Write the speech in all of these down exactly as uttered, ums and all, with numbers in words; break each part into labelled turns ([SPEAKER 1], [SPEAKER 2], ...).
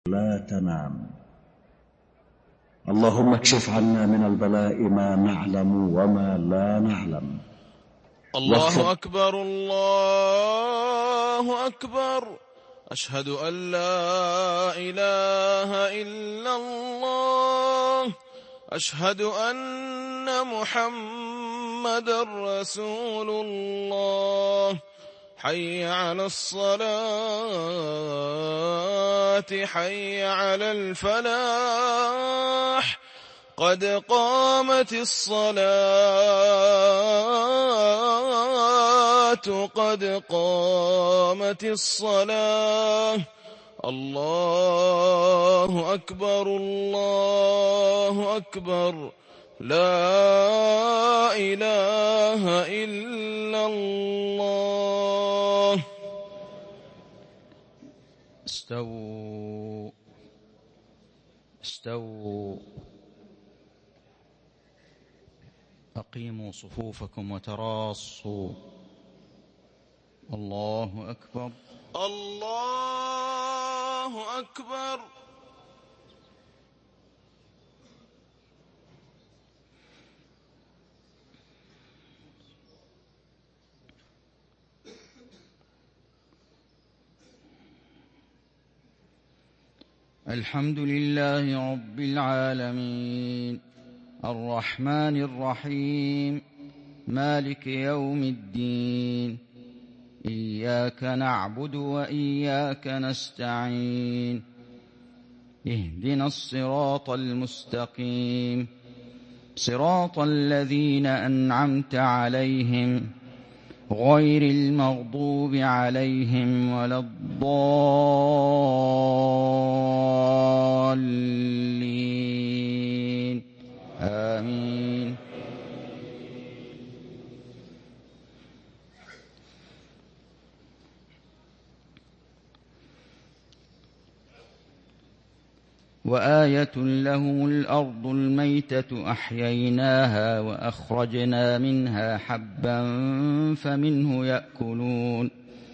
[SPEAKER 1] لا تنام. اللهم اكشف عنا من البلاء ما نعلم وما لا نعلم.
[SPEAKER 2] الله أكبر الله أكبر. أشهد أن لا إله إلا الله. أشهد أن محمد رسول الله. حي على الصلاة حي على الفلاح. قد قامت الصلاة قد قامت الصلاة. الله أكبر الله أكبر. لا إله إلا الله.
[SPEAKER 3] استووا استووا أقيموا صفوفكم وتراصوا. الله أكبر
[SPEAKER 2] الله أكبر.
[SPEAKER 3] الحمد لله رب العالمين الرحمن الرحيم مالك يوم الدين. إياك نعبد وإياك نستعين. اهدنا الصراط المستقيم صراط الذين أنعمت عليهم غير المغضوب عليهم ولا الضالين. آمين. وآية لهم الأرض الميتة أحييناها وأخرجنا منها حبا فمنه يأكلون.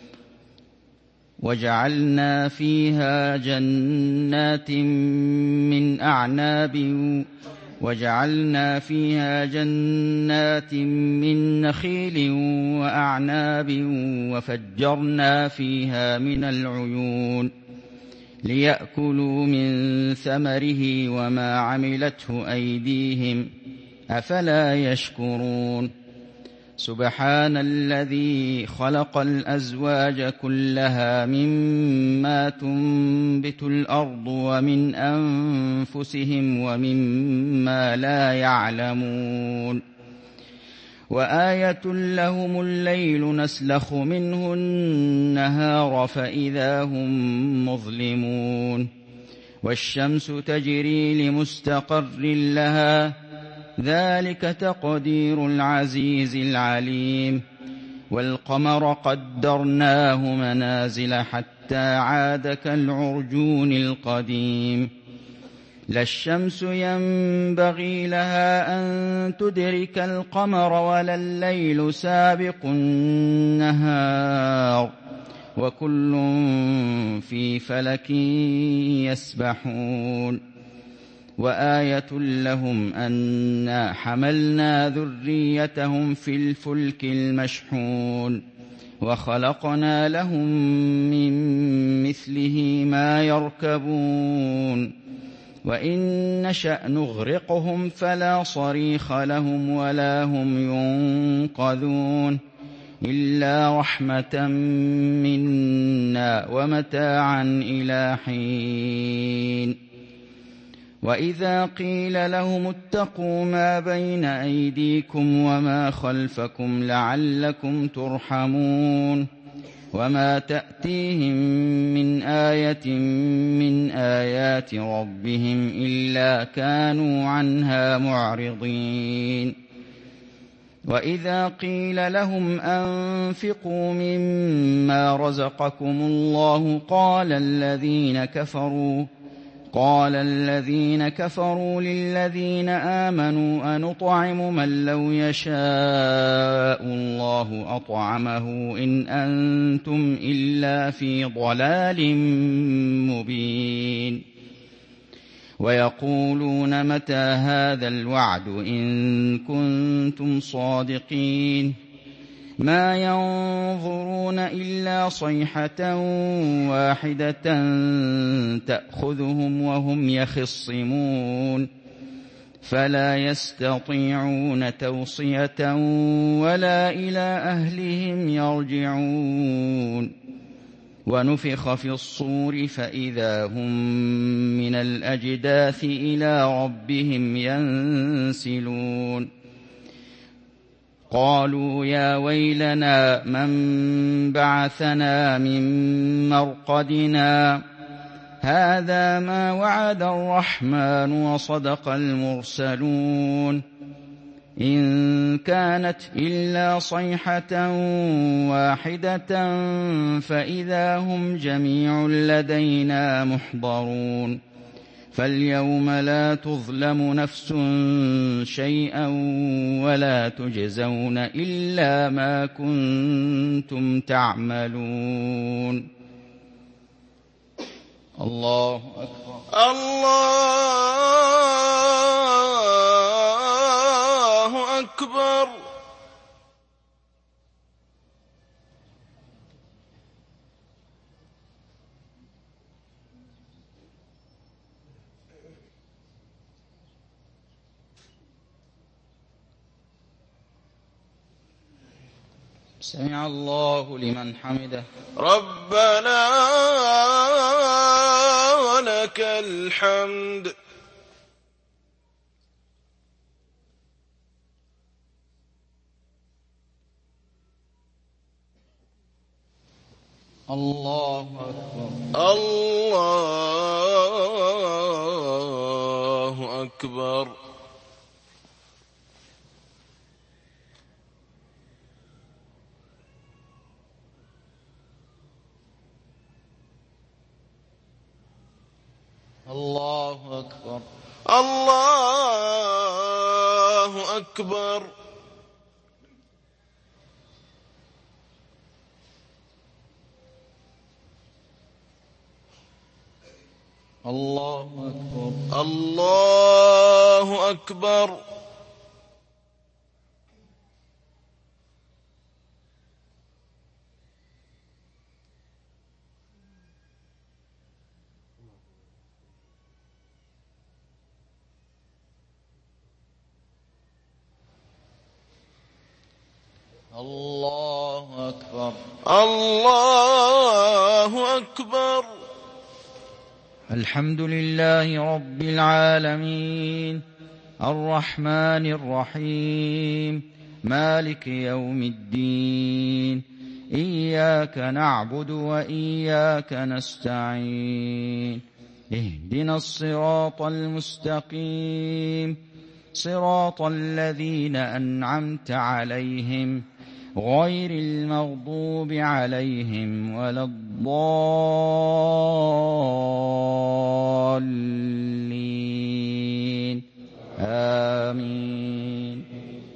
[SPEAKER 3] وجعلنا فيها جنات من أعناب وجعلنا فيها جنات من نخيل وأعناب وفجرنا فيها من العيون ليأكلوا من ثمره وما عملته أيديهم أفلا يشكرون. سبحان الذي خلق الأزواج كلها مما تنبت الأرض ومن أنفسهم ومما لا يعلمون. وآية لهم الليل نسلخ منه النهار فإذا هم مظلمون. والشمس تجري لمستقر لها ذلك تقدير العزيز العليم. والقمر قدرناه منازل حتى عاد كالعرجون القديم. لا الشمس ينبغي لها أن تدرك القمر ولا الليل سابق النهار وكل في فلك يسبحون. وآية لهم أنا حملنا ذريتهم في الفلك المشحون وخلقنا لهم من مثله ما يركبون. وإن نشأ نغرقهم فلا صريخ لهم ولا هم ينقذون إلا رحمة منا ومتاعا إلى حين. وإذا قيل لهم اتقوا ما بين أيديكم وما خلفكم لعلكم ترحمون. وما تأتيهم من آية من آيات ربهم إلا كانوا عنها معرضين. وإذا قيل لهم أنفقوا مما رزقكم الله قال الذين كفروا قال الذين كفروا للذين آمنوا أنطعم من لو يشاء الله أطعمه إن أنتم إلا في ضلال مبين ويقولون متى هذا الوعد إن كنتم صادقين ما ينظرون إلا صيحة واحدة تأخذهم وهم يخصمون فلا يستطيعون توصية ولا إلى أهلهم يرجعون ونفخ في الصور فإذا هم من الأجداث إلى ربهم ينسلون قالوا يا ويلنا من بعثنا من مرقدنا هذا ما وعد الرحمن وصدق المرسلون إن كانت إلا صيحة واحدة فإذا هم جميع لدينا محضرون فاليوم لا تظلم نفس شيئا ولا تجزون إلا ما كنتم تعملون. الله أكبر.
[SPEAKER 2] الله أكبر.
[SPEAKER 3] سمع الله لمن حمده.
[SPEAKER 2] ربنا ولك الحمد.
[SPEAKER 3] الله أكبر.
[SPEAKER 2] الله أكبر.
[SPEAKER 3] الله أكبر.
[SPEAKER 2] الله أكبر.
[SPEAKER 3] الله أكبر.
[SPEAKER 2] الله أكبر.
[SPEAKER 3] الله أكبر.
[SPEAKER 2] الله أكبر.
[SPEAKER 3] الحمد لله رب العالمين الرحمن الرحيم مالك يوم الدين إياك نعبد وإياك نستعين اهدنا الصراط المستقيم صراط الذين أنعمت عليهم غير المغضوب عليهم ولا الضالين آمين.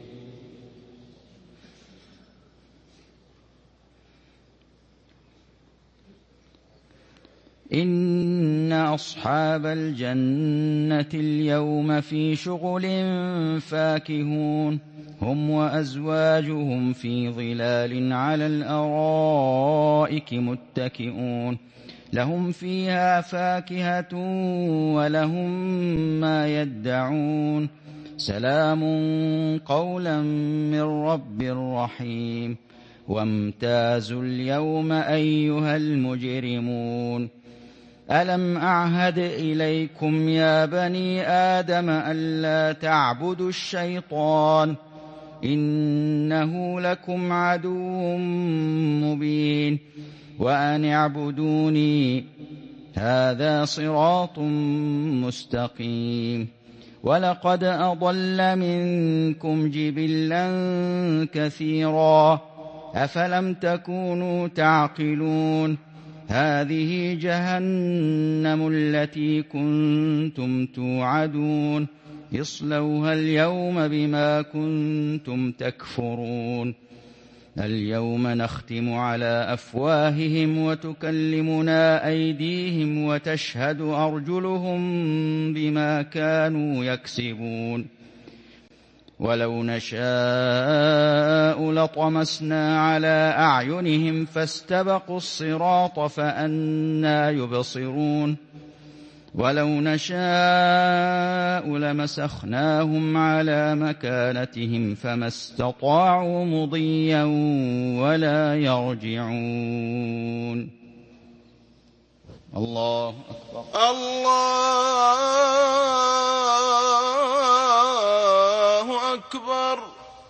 [SPEAKER 3] إن أصحاب الجنة اليوم في شغل فاكهون هم وأزواجهم في ظلال على الأرائك متكئون لهم فيها فاكهة ولهم ما يدعون سلام قولا من رب رحيم. وامتازوا اليوم أيها المجرمون ألم أعهد إليكم يا بني آدم ألا تعبدوا الشيطان إنه لكم عدو مبين وأن اعبدوني هذا صراط مستقيم. ولقد أضل منكم جبلا كثيرا أفلم تكونوا تعقلون هذه جهنم التي كنتم توعدون اصلوها اليوم بما كنتم تكفرون اليوم نختم على أفواههم وتكلمنا أيديهم وتشهد أرجلهم بما كانوا يكسبون ولو نشاء لطمسنا على أعينهم فاستبقوا الصراط فأنى يبصرون ولو نشاء لمسخناهم على مكانتهم فما استطاعوا مضيا ولا يرجعون. الله أكبر.
[SPEAKER 2] الله أكبر.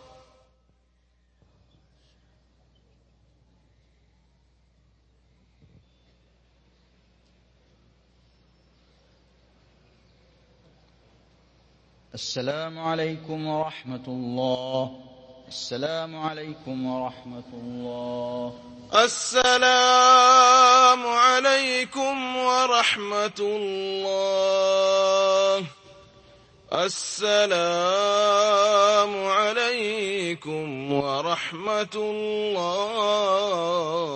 [SPEAKER 3] السلام عليكم ورحمة الله. السلام عليكم ورحمة الله.
[SPEAKER 2] السلام عليكم ورحمة الله. السلام عليكم ورحمة الله.